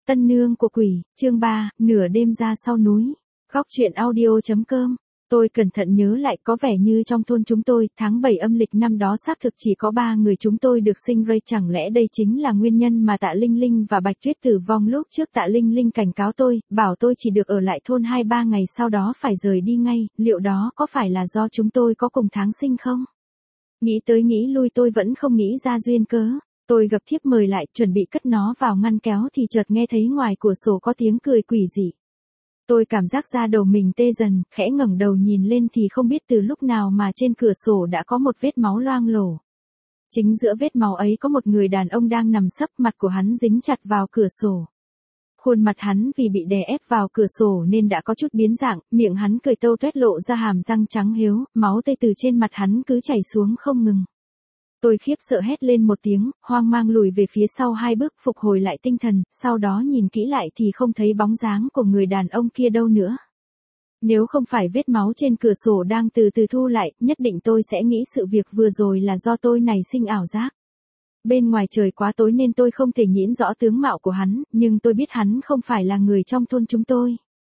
Tân nương của quỷ, chương 3, nửa đêm ra sau núi. Góc truyện audio.com. Tôi cẩn thận nhớ lại, có vẻ như trong thôn chúng tôi, tháng 7 âm lịch năm đó xác thực chỉ có 3 người chúng tôi được sinh ra, chẳng lẽ đây chính là nguyên nhân mà Tạ Linh Linh và Bạch Tuyết tử vong lúc trước. Tạ Linh Linh cảnh cáo tôi, bảo tôi chỉ được ở lại thôn 2-3 ngày sau đó phải rời đi ngay, liệu đó có phải là do chúng tôi có cùng tháng sinh không? Nghĩ tới nghĩ lui tôi vẫn không nghĩ ra duyên cớ. Tôi gập thiếp mời lại, chuẩn bị cất nó vào ngăn kéo thì chợt nghe thấy ngoài cửa sổ có tiếng cười quỷ dị. Tôi cảm giác da đầu mình tê dần, khẽ ngẩng đầu nhìn lên thì không biết từ lúc nào mà trên cửa sổ đã có một vết máu loang lổ. Chính giữa vết máu ấy có một người đàn ông đang nằm sấp, mặt của hắn dính chặt vào cửa sổ. Khuôn mặt hắn vì bị đè ép vào cửa sổ nên đã có chút biến dạng, miệng hắn cười tâu tuét lộ ra hàm răng trắng hiếu, máu tươi từ trên mặt hắn cứ chảy xuống không ngừng. Tôi khiếp sợ hét lên một tiếng, hoang mang lùi về phía sau 2 bước phục hồi lại tinh thần, sau đó nhìn kỹ lại thì không thấy bóng dáng của người đàn ông kia đâu nữa. Nếu không phải vết máu trên cửa sổ đang từ từ thu lại, nhất định tôi sẽ nghĩ sự việc vừa rồi là do tôi nảy sinh ảo giác. Bên ngoài trời quá tối nên tôi không thể nhìn rõ tướng mạo của hắn, nhưng tôi biết hắn không phải là người trong thôn chúng tôi.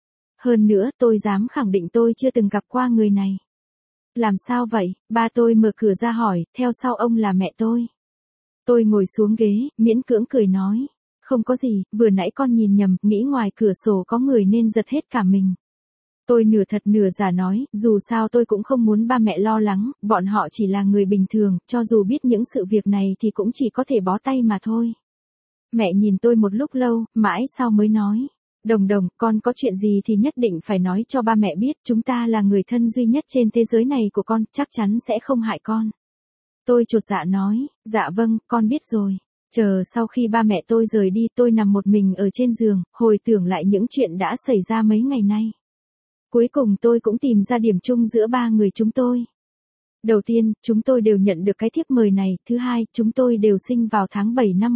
Hơn nữa, tôi dám khẳng định tôi chưa từng gặp qua người này. Làm sao vậy? Ba tôi mở cửa ra hỏi, theo sau ông là mẹ tôi. Tôi ngồi xuống ghế, miễn cưỡng cười nói. Không có gì, vừa nãy con nhìn nhầm, nghĩ ngoài cửa sổ có người nên giật hết cả mình. Tôi nửa thật nửa giả nói, dù sao tôi cũng không muốn ba mẹ lo lắng, bọn họ chỉ là người bình thường, cho dù biết những sự việc này thì cũng chỉ có thể bó tay mà thôi. Mẹ nhìn tôi một lúc lâu, mãi sau mới nói. Đồng đồng, con có chuyện gì thì nhất định phải nói cho ba mẹ biết, chúng ta là người thân duy nhất trên thế giới này của con, chắc chắn sẽ không hại con. Tôi chột dạ nói, dạ vâng, con biết rồi. Chờ sau khi ba mẹ tôi rời đi, tôi nằm một mình ở trên giường, hồi tưởng lại những chuyện đã xảy ra mấy ngày nay. Cuối cùng tôi cũng tìm ra điểm chung giữa 3 người chúng tôi. Đầu tiên, chúng tôi đều nhận được cái thiếp mời này, thứ hai, chúng tôi đều sinh vào tháng 7 năm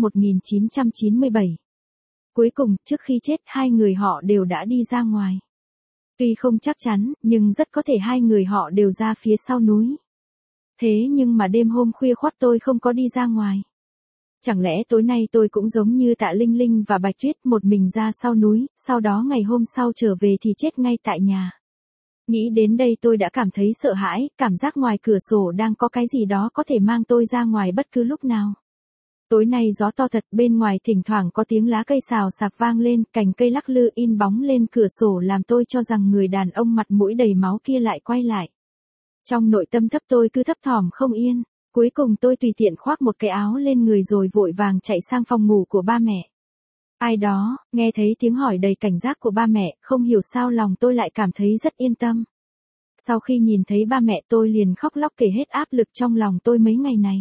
1997. Cuối cùng, trước khi chết, 2 người họ đều đã đi ra ngoài. Tuy không chắc chắn, nhưng rất có thể 2 người họ đều ra phía sau núi. Thế nhưng mà đêm hôm khuya khoắt tôi không có đi ra ngoài. Chẳng lẽ tối nay tôi cũng giống như Tạ Linh Linh và Bạch Tuyết, một mình ra sau núi, sau đó ngày hôm sau trở về thì chết ngay tại nhà. Nghĩ đến đây tôi đã cảm thấy sợ hãi, cảm giác ngoài cửa sổ đang có cái gì đó có thể mang tôi ra ngoài bất cứ lúc nào. Tối nay gió to thật, bên ngoài thỉnh thoảng có tiếng lá cây xào xạc vang lên, cành cây lắc lư in bóng lên cửa sổ làm tôi cho rằng người đàn ông mặt mũi đầy máu kia lại quay lại. Trong nội tâm tôi cứ thấp thỏm không yên, cuối cùng tôi tùy tiện khoác một cái áo lên người rồi vội vàng chạy sang phòng ngủ của ba mẹ. Ai đó, nghe thấy tiếng hỏi đầy cảnh giác của ba mẹ, không hiểu sao lòng tôi lại cảm thấy rất yên tâm. Sau khi nhìn thấy ba mẹ tôi liền khóc lóc kể hết áp lực trong lòng tôi mấy ngày này.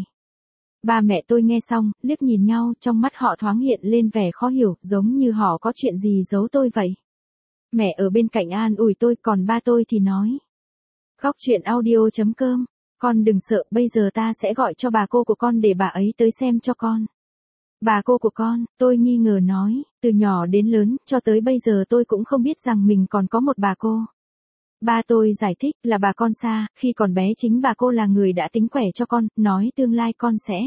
Ba mẹ tôi nghe xong, liếc nhìn nhau, trong mắt họ thoáng hiện lên vẻ khó hiểu, giống như họ có chuyện gì giấu tôi vậy. Mẹ ở bên cạnh an ủi tôi, còn ba tôi thì nói. Góc truyện audio.com, con đừng sợ, bây giờ ta sẽ gọi cho bà cô của con để bà ấy tới xem cho con. Bà cô của con, tôi nghi ngờ nói, từ nhỏ đến lớn, cho tới bây giờ tôi cũng không biết rằng mình còn có một bà cô. Ba tôi giải thích là bà con xa, khi còn bé chính bà cô là người đã tính quẻ cho con, nói tương lai con sẽ.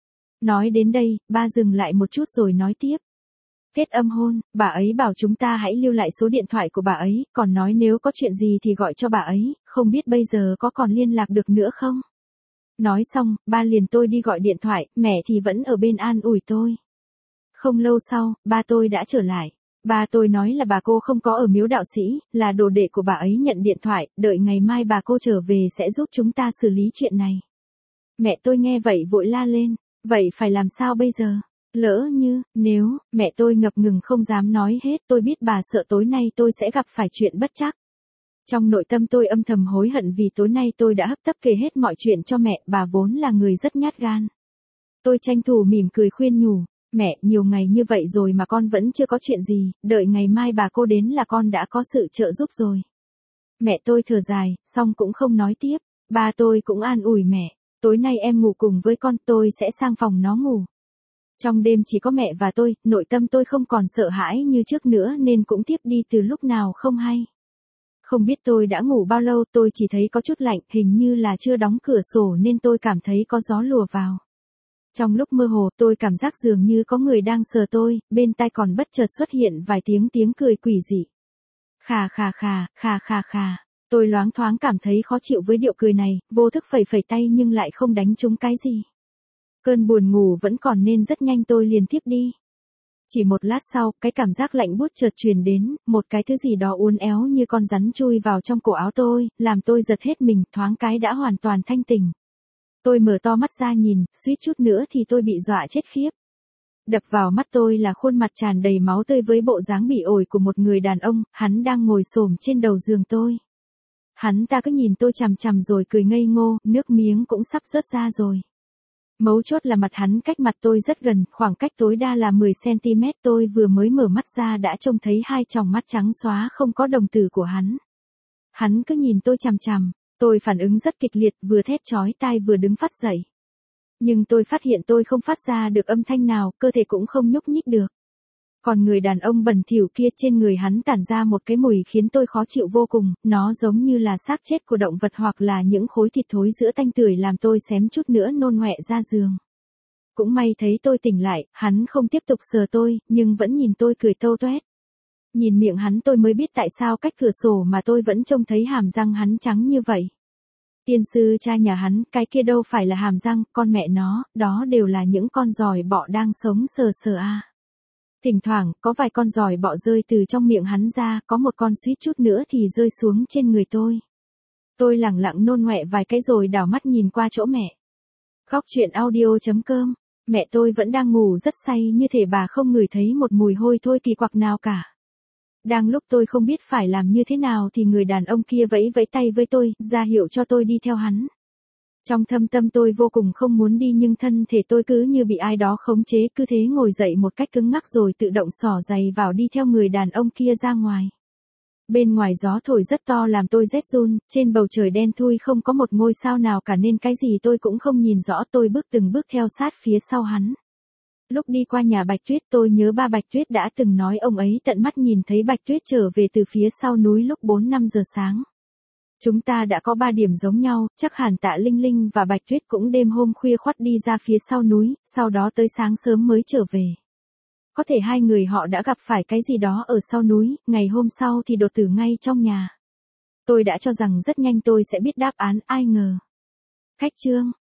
Nói đến đây, ba dừng lại một chút rồi nói tiếp. Kết âm hôn, bà ấy bảo chúng ta hãy lưu lại số điện thoại của bà ấy, còn nói nếu có chuyện gì thì gọi cho bà ấy, không biết bây giờ có còn liên lạc được nữa không? Nói xong, ba liền tôi đi gọi điện thoại, mẹ thì vẫn ở bên an ủi tôi. Không lâu sau, ba tôi đã trở lại. Ba tôi nói là bà cô không có ở miếu đạo sĩ, là đồ đệ của bà ấy nhận điện thoại, đợi ngày mai bà cô trở về sẽ giúp chúng ta xử lý chuyện này. Mẹ tôi nghe vậy vội la lên, vậy phải làm sao bây giờ? Lỡ như, nếu, mẹ tôi ngập ngừng không dám nói hết, tôi biết bà sợ tối nay tôi sẽ gặp phải chuyện bất trắc. Trong nội tâm tôi âm thầm hối hận vì tối nay tôi đã hấp tấp kể hết mọi chuyện cho mẹ, bà vốn là người rất nhát gan. Tôi tranh thủ mỉm cười khuyên nhủ, mẹ, nhiều ngày như vậy rồi mà con vẫn chưa có chuyện gì, đợi ngày mai bà cô đến là con đã có sự trợ giúp rồi. Mẹ tôi thở dài, xong cũng không nói tiếp, ba tôi cũng an ủi mẹ, tối nay em ngủ cùng với con, tôi sẽ sang phòng nó ngủ. Trong đêm chỉ có mẹ và tôi, nội tâm tôi không còn sợ hãi như trước nữa nên cũng tiếp đi từ lúc nào không hay. Không biết tôi đã ngủ bao lâu, tôi chỉ thấy có chút lạnh, hình như là chưa đóng cửa sổ nên tôi cảm thấy có gió lùa vào. Trong lúc mơ hồ, tôi cảm giác dường như có người đang sờ tôi, bên tai còn bất chợt xuất hiện vài tiếng cười quỷ dị. Khà khà khà, khà khà khà. Tôi loáng thoáng cảm thấy khó chịu với điệu cười này, vô thức phẩy phẩy tay nhưng lại không đánh trúng cái gì. Cơn buồn ngủ vẫn còn nên rất nhanh tôi liền thiếp đi. Chỉ một lát sau, cái cảm giác lạnh buốt chợt truyền đến, một cái thứ gì đó uốn éo như con rắn chui vào trong cổ áo tôi, làm tôi giật hết mình, thoáng cái đã hoàn toàn thanh tỉnh. Tôi mở to mắt ra nhìn, suýt chút nữa thì tôi bị dọa chết khiếp. Đập vào mắt tôi là khuôn mặt tràn đầy máu tươi với bộ dáng bị ổi của một người đàn ông, hắn đang ngồi xổm trên đầu giường tôi. Hắn ta cứ nhìn tôi chằm chằm rồi cười ngây ngô, nước miếng cũng sắp rớt ra rồi. Mấu chốt là mặt hắn cách mặt tôi rất gần, khoảng cách tối đa là 10cm, tôi vừa mới mở mắt ra đã trông thấy hai tròng mắt trắng xóa không có đồng tử của hắn. Hắn cứ nhìn tôi chằm chằm, tôi phản ứng rất kịch liệt, vừa thét chói tai vừa đứng phát dậy. Nhưng tôi phát hiện tôi không phát ra được âm thanh nào, cơ thể cũng không nhúc nhích được. Còn người đàn ông bẩn thỉu kia, trên người hắn tản ra một cái mùi khiến tôi khó chịu vô cùng, nó giống như là xác chết của động vật hoặc là những khối thịt thối giữa tanh tưởi làm tôi xém chút nữa nôn ngoẹ ra giường. Cũng may thấy tôi tỉnh lại, hắn không tiếp tục sờ tôi, nhưng vẫn nhìn tôi cười tâu toét. Nhìn miệng hắn tôi mới biết tại sao cách cửa sổ mà tôi vẫn trông thấy hàm răng hắn trắng như vậy. Tiên sư cha nhà hắn, cái kia đâu phải là hàm răng, con mẹ nó, đó đều là những con giòi bọ đang sống sờ sờ a. Thỉnh thoảng, có vài con giòi bọ rơi từ trong miệng hắn ra, có một con suýt chút nữa thì rơi xuống trên người tôi. Tôi lẳng lặng nôn ngoẹ vài cái rồi đảo mắt nhìn qua chỗ mẹ. Khóc chuyện audio.com. Mẹ tôi vẫn đang ngủ rất say, như thể bà không ngửi thấy một mùi hôi thối kỳ quặc nào cả. Đang lúc tôi không biết phải làm như thế nào thì người đàn ông kia vẫy vẫy tay với tôi, ra hiệu cho tôi đi theo hắn. Trong thâm tâm tôi vô cùng không muốn đi nhưng thân thể tôi cứ như bị ai đó khống chế, cứ thế ngồi dậy một cách cứng ngắc rồi tự động xỏ giày vào đi theo người đàn ông kia ra ngoài. Bên ngoài gió thổi rất to làm tôi rét run, trên bầu trời đen thui không có một ngôi sao nào cả nên cái gì tôi cũng không nhìn rõ, tôi bước từng bước theo sát phía sau hắn. Lúc đi qua nhà Bạch Tuyết tôi nhớ ba Bạch Tuyết đã từng nói ông ấy tận mắt nhìn thấy Bạch Tuyết trở về từ phía sau núi lúc 4-5 giờ sáng. Chúng ta đã có 3 điểm giống nhau, chắc hẳn Tạ Linh Linh và Bạch Tuyết cũng đêm hôm khuya khoắt đi ra phía sau núi, sau đó tới sáng sớm mới trở về. Có thể hai người họ đã gặp phải cái gì đó ở sau núi, ngày hôm sau thì đột tử ngay trong nhà. Tôi đã cho rằng rất nhanh tôi sẽ biết đáp án, ai ngờ. Khách chương.